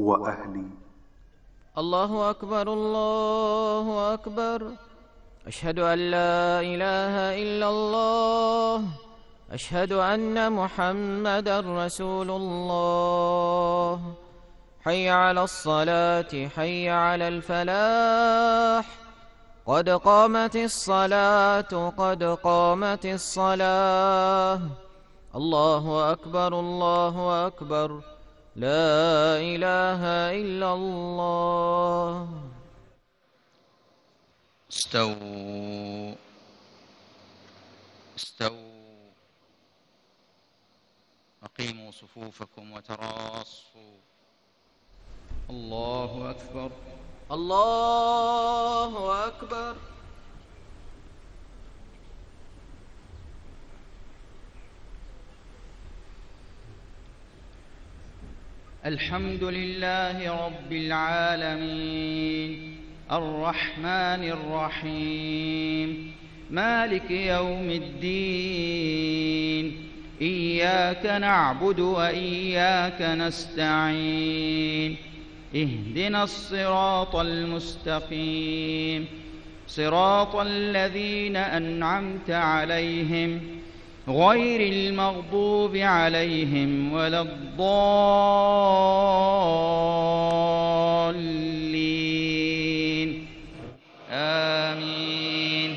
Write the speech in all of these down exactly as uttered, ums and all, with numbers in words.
وأهلي. الله أكبر الله أكبر. أشهد أن لا إله إلا الله. أشهد أن محمدا رسول الله. حي على الصلاة حي على الفلاح. قد قامت الصلاة قد قامت الصلاة. الله أكبر الله أكبر. لا إله إلا الله. استووا استووا أقيموا صفوفكم وتراصوا. الله أكبر الله أكبر. الحمد لله رب العالمين الرحمن الرحيم مالك يوم الدين. إياك نعبد وإياك نستعين. اهدنا الصراط المستقيم صراط الذين أنعمت عليهم غير المغضوب عليهم ولا الضالين. آمين.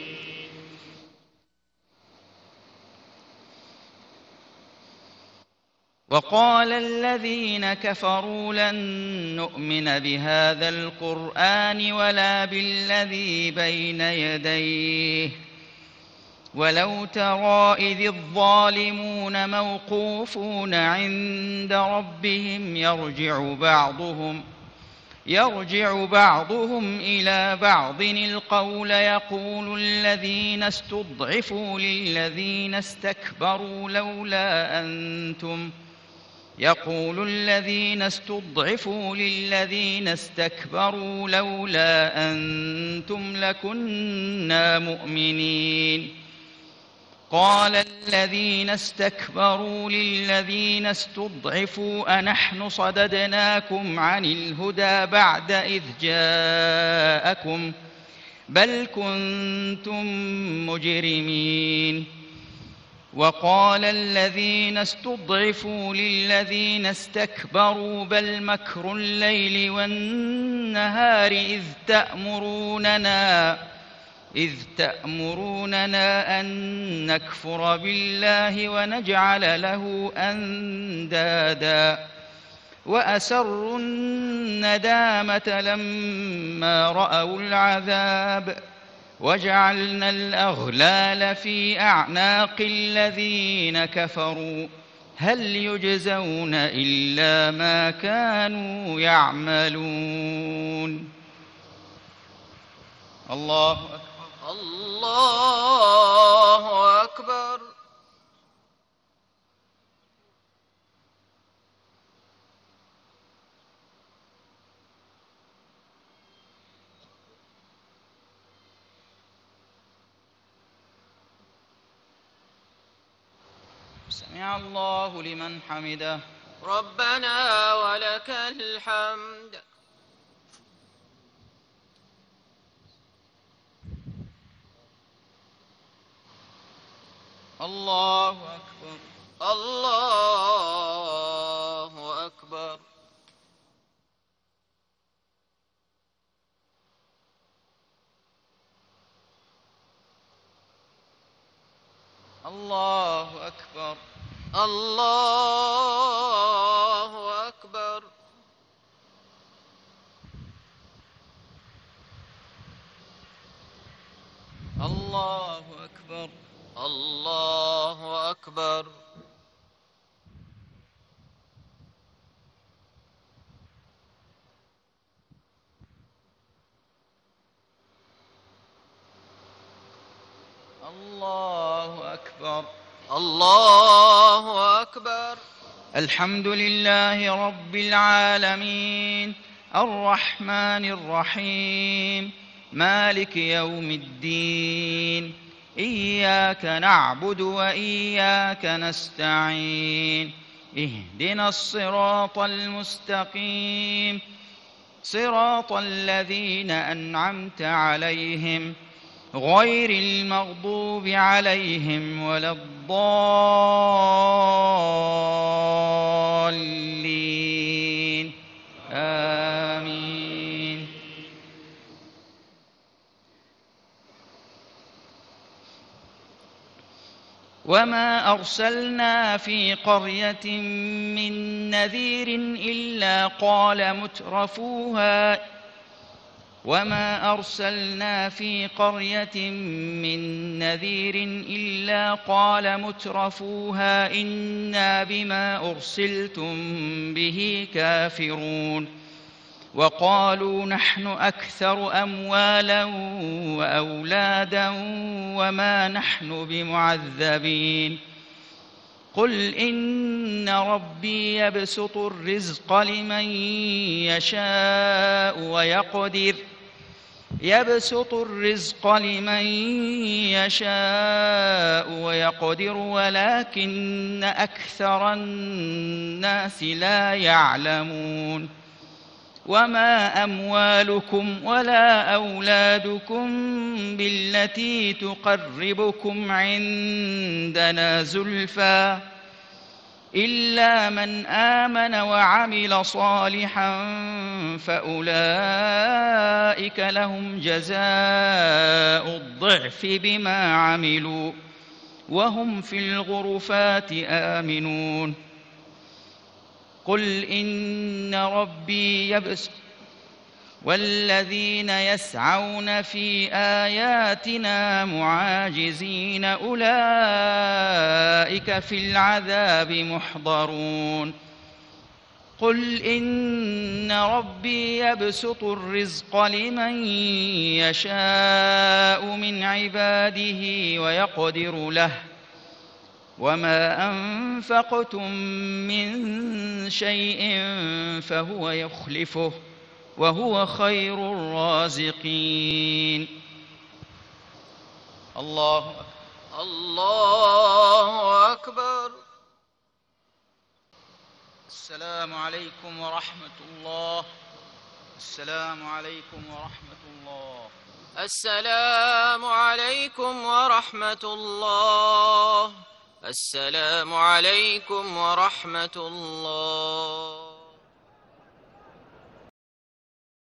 وقال الذين كفروا لن نؤمن بهذا القرآن ولا بالذي بين يديه ولو ترى إذ الظالمون موقوفون عند ربهم يرجع بعضهم يرجع بعضهم إلى بعض القول يقول الذين استضعفوا للذين استكبروا لولا أنتم يقول الذين استضعفوا للذين استكبروا لولا أنتم لكنا مؤمنين. قال الذين استكبروا للذين استضعفوا أنحن صددناكم عن الهدى بعد إذ جاءكم بل كنتم مجرمين. وقال الذين استضعفوا للذين استكبروا بل مكر الليل والنهار إذ تأمروننا إذ تأمروننا أن نكفر بالله ونجعل له أندادا وأسروا الندامة لما رأوا العذاب وجعلنا الأغلال في أعناق الذين كفروا هل يجزون إلا ما كانوا يعملون. الله أكبر الله أكبر. سمع الله لمن حمده. ربنا ولك الحمد. الله أكبر الله أكبر. الله أكبر الله أكبر. الله أكبر الله أكبر. الله أكبر الله أكبر. الحمد لله رب العالمين الرحمن الرحيم مالك يوم الدين. إياك نعبد وإياك نستعين. اهدنا الصراط المستقيم صراط الذين أنعمت عليهم غير المغضوب عليهم ولا الضالين آمين. وما أرسلنا في قرية من نذير إلا قال مترفوها وما أرسلنا في قرية من نذير إلا قال مترفوها إنا بما أرسلتم به كافرون وقالوا نحن أكثر أموالا وأولادا وما نحن بمعذبين قل إن ربي يبسط الرزق لمن يشاء ويقدر يبسط الرزق لمن يشاء ويقدر ولكن أكثر الناس لا يعلمون وما أموالكم ولا أولادكم بالتي تقربكم عندنا زلفى إلا من آمن وعمل صالحا فأولئك لهم جزاء الضعف بما عملوا وهم في الغرفات آمنون قل إن ربي يبسط والذين يسعون في آياتنا معاجزين أولئك في العذاب محضرون قل إن ربي يبسط الرزق لمن يشاء من عباده ويقدر له وما أنفقتم من شيء فهو يخلفه وهو خير الرازقين. الله الله أكبر. السلام عليكم ورحمة الله. السلام عليكم ورحمة الله. السلام عليكم ورحمة الله. السلام عليكم ورحمة الله.